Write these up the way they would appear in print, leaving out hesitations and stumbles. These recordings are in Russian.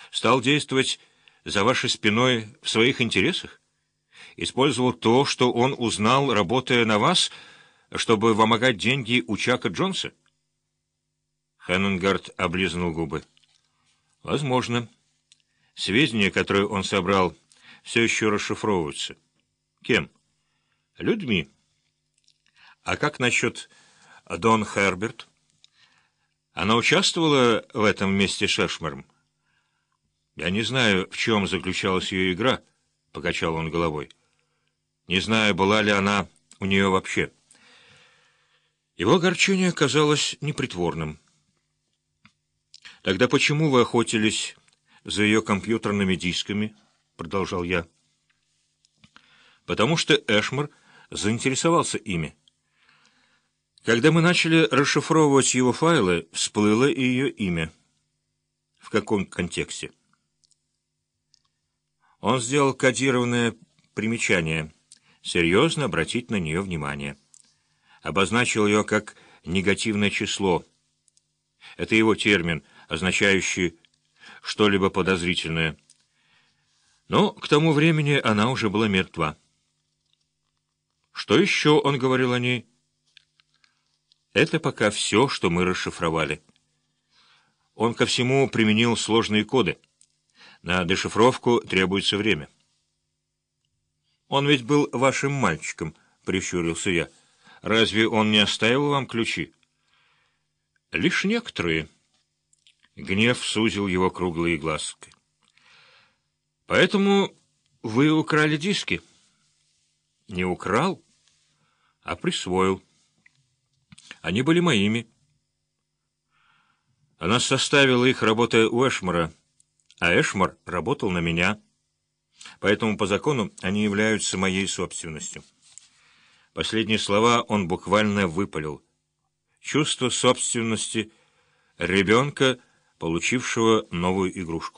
Стал действовать за вашей спиной в своих интересах? Использовал то, что он узнал, работая на вас, чтобы вымогать деньги у Чака Джонса? Хеннингард облизнул губы. Возможно. Сведения, которые он собрал, все еще расшифровываются. Кем? Людьми. А как насчет Дон Херберт? Она участвовала в этом вместе с Шершмером? Я не знаю, в чем заключалась ее игра, — покачал он головой. Не знаю, была ли она у нее вообще. Его огорчение казалось непритворным. «Тогда почему вы охотились за ее компьютерными дисками?» — продолжал я. «Потому что Эшмер заинтересовался ими. Когда мы начали расшифровывать его файлы, всплыло и ее имя». «В каком контексте?» Он сделал кодированное примечание. Серьезно обратить на нее внимание. Обозначил ее как негативное число. Это его термин, означающий что-либо подозрительное. Но к тому времени она уже была мертва. Что еще он говорил о ней? Это пока все, что мы расшифровали. Он ко всему применил сложные коды. На дешифровку требуется время. «Он ведь был вашим мальчиком», — прищурился я. «Разве он не оставил вам ключи?» «Лишь некоторые». Гнев сузил его круглые глазки. «Поэтому вы украли диски?» «Не украл, а присвоил. Они были моими. Она составила их, работая у Эшмера, а Эшмер работал на меня. Поэтому по закону они являются моей собственностью». Последние слова он буквально выпалил. Чувство собственности ребенка, получившего новую игрушку.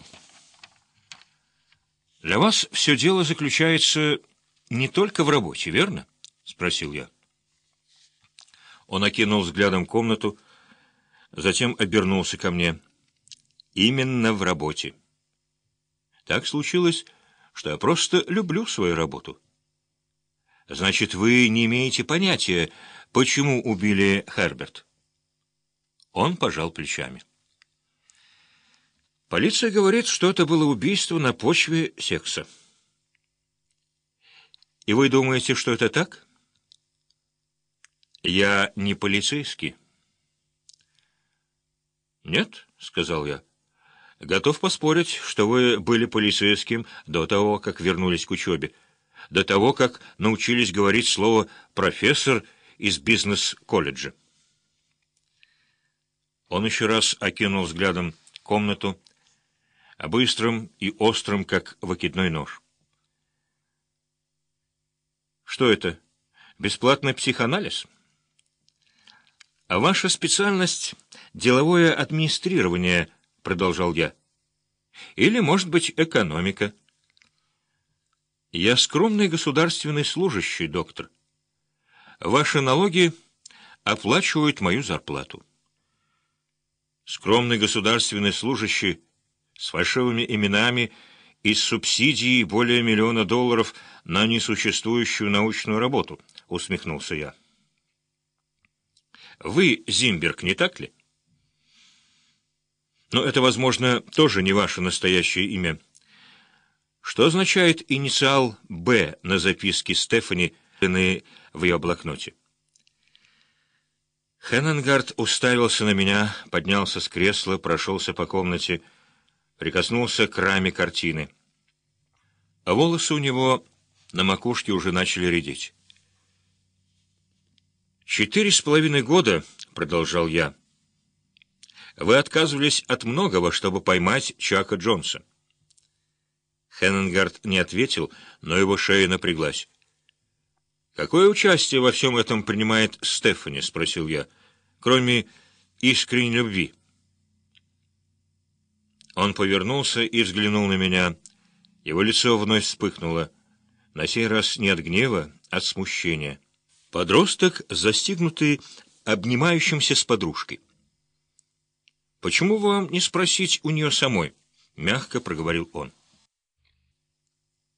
«Для вас все дело заключается не только в работе, верно?» — спросил я. Он окинул взглядом комнату, затем обернулся ко мне. «Именно в работе. Так случилось, что я просто люблю свою работу». «Значит, вы не имеете понятия, почему убили Херберт?» Он пожал плечами. «Полиция говорит, что это было убийство на почве секса». «И вы думаете, что это так?» «Я не полицейский». «Нет», — сказал я. «Готов поспорить, что вы были полицейским до того, как вернулись к учебе, до того, как научились говорить слово «профессор» из бизнес-колледжа». Он еще раз окинул взглядом комнату, быстрым и острым, как выкидной нож. «Что это? Бесплатный психоанализ?» «А ваша специальность — деловое администрирование», — продолжал я. «Или, может быть, экономика». «Я скромный государственный служащий, доктор. Ваши налоги оплачивают мою зарплату». Скромный государственный служащий с фальшивыми именами и с субсидией более $1 миллиона на несуществующую научную работу, — усмехнулся я. Вы Зимберг, не так ли? Но это, возможно, тоже не ваше настоящее имя. Что означает инициал «Б» на записке Стефани в ее блокноте? Хеннингард уставился на меня, поднялся с кресла, прошелся по комнате, прикоснулся к раме картины. А волосы у него на макушке уже начали редеть. 4,5 года, — продолжал я, — вы отказывались от многого, чтобы поймать Чака Джонса. Хеннингард не ответил, но его шея напряглась. «Какое участие во всем этом принимает Стефани?» — спросил я. «Кроме искренней любви». Он повернулся и взглянул на меня. Его лицо вновь вспыхнуло. На сей раз не от гнева, а от смущения. Подросток, застигнутый обнимающимся с подружкой. «Почему вам не спросить у нее самой?» мягко проговорил он.